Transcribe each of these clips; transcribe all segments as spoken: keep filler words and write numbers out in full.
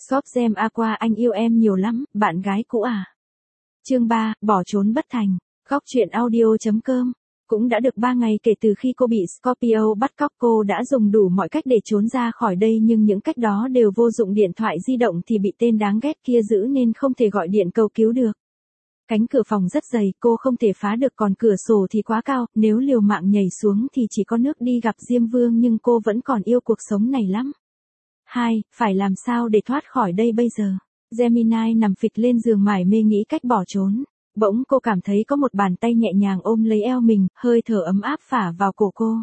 Shop Gem Aqua anh yêu em nhiều lắm, bạn gái cũ à? Chương ba, bỏ trốn bất thành. Góc truyện audio.com. Cũng đã được ba ngày kể từ khi cô bị Scorpio bắt cóc, cô đã dùng đủ mọi cách để trốn ra khỏi đây nhưng những cách đó đều vô dụng, điện thoại di động thì bị tên đáng ghét kia giữ nên không thể gọi điện cầu cứu được. Cánh cửa phòng rất dày, cô không thể phá được, còn cửa sổ thì quá cao, nếu liều mạng nhảy xuống thì chỉ có nước đi gặp Diêm Vương, nhưng cô vẫn còn yêu cuộc sống này lắm. hai. Phải làm sao để thoát khỏi đây bây giờ? Gemini nằm phịch lên giường mải mê nghĩ cách bỏ trốn. Bỗng cô cảm thấy có một bàn tay nhẹ nhàng ôm lấy eo mình, hơi thở ấm áp phả vào cổ cô.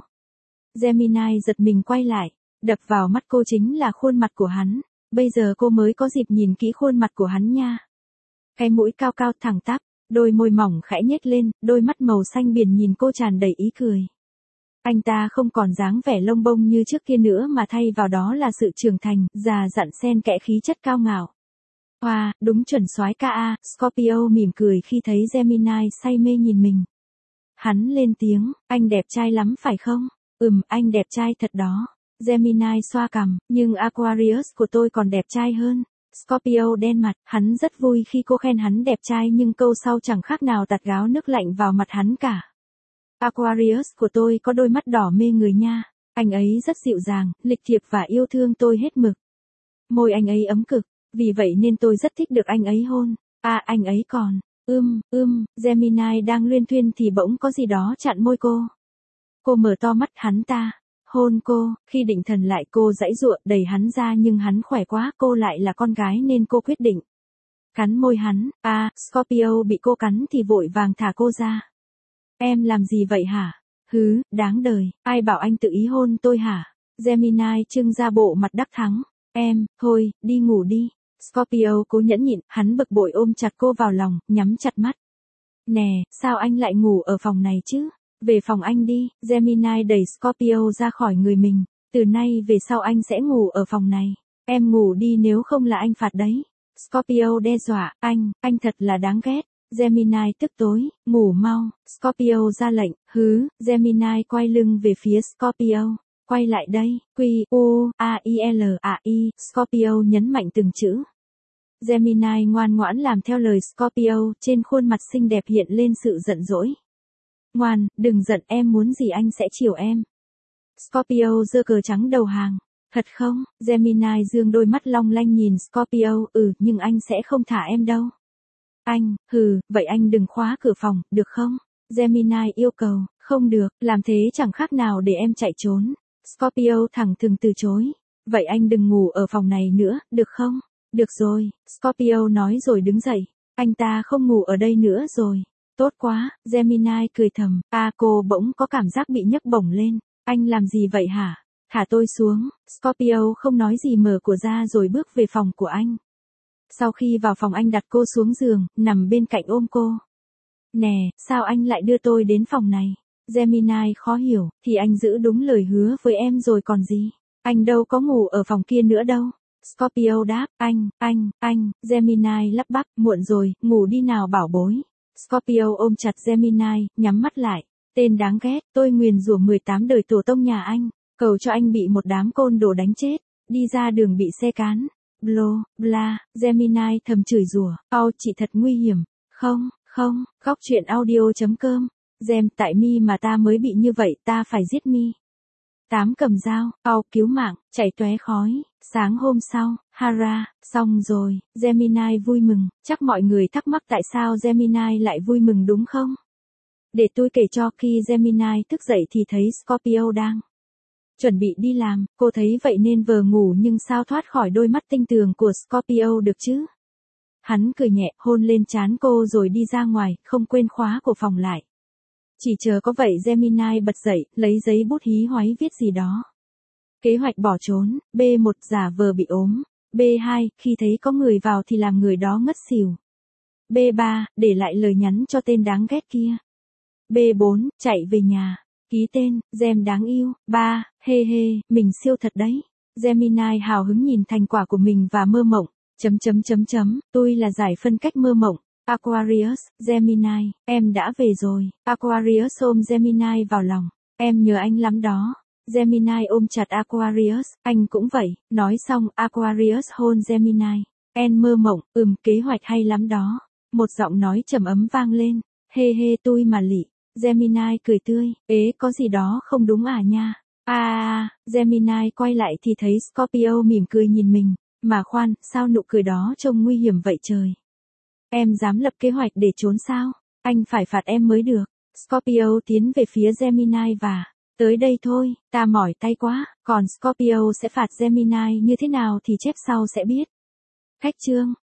Gemini giật mình quay lại, đập vào mắt cô chính là khuôn mặt của hắn. Bây giờ cô mới có dịp nhìn kỹ khuôn mặt của hắn nha. Cái mũi cao cao thẳng tắp, đôi môi mỏng khẽ nhếch lên, đôi mắt màu xanh biển nhìn cô tràn đầy ý cười. Anh ta không còn dáng vẻ lông bông như trước kia nữa mà thay vào đó là sự trưởng thành, già dặn xen kẽ khí chất cao ngạo. Wow, đúng chuẩn soái ca a, Scorpio mỉm cười khi thấy Gemini say mê nhìn mình. Hắn lên tiếng, anh đẹp trai lắm phải không? Ừm, anh đẹp trai thật đó. Gemini xoa cằm, nhưng Aquarius của tôi còn đẹp trai hơn. Scorpio đen mặt, hắn rất vui khi cô khen hắn đẹp trai nhưng câu sau chẳng khác nào tạt gáo nước lạnh vào mặt hắn cả. Aquarius của tôi có đôi mắt đỏ mê người nha. Anh ấy rất dịu dàng, lịch thiệp và yêu thương tôi hết mực. Môi anh ấy ấm cực, vì vậy nên tôi rất thích được anh ấy hôn. À, anh ấy còn, ưm, ưm, Gemini đang luyên thuyên thì bỗng có gì đó chặn môi cô. Cô mở to mắt, hắn ta hôn cô, khi định thần lại cô giãy giụa đẩy hắn ra nhưng hắn khỏe quá, cô lại là con gái nên cô quyết định cắn môi hắn. À, Scorpio bị cô cắn thì vội vàng thả cô ra. Em làm gì vậy hả? Hứ, đáng đời, ai bảo anh tự ý hôn tôi hả? Gemini trưng ra bộ mặt đắc thắng. Em, thôi, đi ngủ đi. Scorpio cố nhẫn nhịn, hắn bực bội ôm chặt cô vào lòng, nhắm chặt mắt. Nè, sao anh lại ngủ ở phòng này chứ? Về phòng anh đi. Gemini đẩy Scorpio ra khỏi người mình. Từ nay về sau anh sẽ ngủ ở phòng này. Em ngủ đi nếu không là anh phạt đấy. Scorpio đe dọa, anh, anh thật là đáng ghét. Gemini tức tối, ngủ mau. Scorpio ra lệnh, hứ. Gemini quay lưng về phía Scorpio. Quay lại đây, Q, U, A, I, L, A, I, Scorpio nhấn mạnh từng chữ. Gemini ngoan ngoãn làm theo lời Scorpio, trên khuôn mặt xinh đẹp hiện lên sự giận dỗi. Ngoan, đừng giận, em muốn gì anh sẽ chiều em. Scorpio giơ cờ trắng đầu hàng. Thật không? Gemini dương đôi mắt long lanh nhìn Scorpio, ừ, nhưng anh sẽ không thả em đâu. Anh, hừ, vậy anh đừng khóa cửa phòng, được không? Gemini yêu cầu, không được, làm thế chẳng khác nào để em chạy trốn. Scorpio thẳng thừng từ chối. Vậy anh đừng ngủ ở phòng này nữa, được không? Được rồi, Scorpio nói rồi đứng dậy. Anh ta không ngủ ở đây nữa rồi. Tốt quá, Gemini cười thầm. À, cô bỗng có cảm giác bị nhấc bổng lên. Anh làm gì vậy hả? Thả tôi xuống. Scorpio không nói gì mở cửa ra rồi bước về phòng của anh. Sau khi vào phòng anh đặt cô xuống giường, nằm bên cạnh ôm cô. Nè, sao anh lại đưa tôi đến phòng này? Gemini khó hiểu, thì anh giữ đúng lời hứa với em rồi còn gì. Anh đâu có ngủ ở phòng kia nữa đâu. Scorpio đáp, anh, anh, anh, Gemini lắp bắp, muộn rồi, ngủ đi nào bảo bối. Scorpio ôm chặt Gemini, nhắm mắt lại. Tên đáng ghét, tôi nguyền rủa mười tám đời tổ tông nhà anh, cầu cho anh bị một đám côn đồ đánh chết, đi ra đường bị xe cán. Blo, bla, Gemini thầm chửi rủa, ao chị thật nguy hiểm. Không, không, góc truyện audio.com. Gem, tại mi mà ta mới bị như vậy, ta phải giết mi. Tám cầm dao, ao cứu mạng, chảy tóe khói. Sáng hôm sau, Hara, xong rồi. Gemini vui mừng, chắc mọi người thắc mắc tại sao Gemini lại vui mừng đúng không? Để tôi kể cho. Khi Gemini thức dậy thì thấy Scorpio đang chuẩn bị đi làm, cô thấy vậy nên vờ ngủ nhưng sao thoát khỏi đôi mắt tinh tường của Scorpio được chứ? Hắn cười nhẹ, hôn lên trán cô rồi đi ra ngoài, không quên khóa của phòng lại. Chỉ chờ có vậy Gemini bật dậy, lấy giấy bút hí hoáy viết gì đó. Kế hoạch bỏ trốn. B một giả vờ bị ốm. B hai khi thấy có người vào thì làm người đó ngất xỉu. B ba để lại lời nhắn cho tên đáng ghét kia. B bốn chạy về nhà. Ký tên, Gem đáng yêu. ba hê hê, mình siêu thật đấy. Gemini hào hứng nhìn thành quả của mình và mơ mộng. Chấm chấm chấm chấm, tôi là giải phân cách mơ mộng. Aquarius, Gemini, em đã về rồi. Aquarius ôm Gemini vào lòng. Em nhớ anh lắm đó. Gemini ôm chặt Aquarius, anh cũng vậy, nói xong Aquarius hôn Gemini. En mơ mộng, ừm kế hoạch hay lắm đó. Một giọng nói trầm ấm vang lên, hê hê tui mà lị. Gemini cười tươi, ế có gì đó không đúng à nha. À à, Gemini quay lại thì thấy Scorpio mỉm cười nhìn mình, mà khoan, sao nụ cười đó trông nguy hiểm vậy trời. Em dám lập kế hoạch để trốn sao? Anh phải phạt em mới được. Scorpio tiến về phía Gemini và, tới đây thôi, ta mỏi tay quá, còn Scorpio sẽ phạt Gemini như thế nào thì chép sau sẽ biết. Khách chương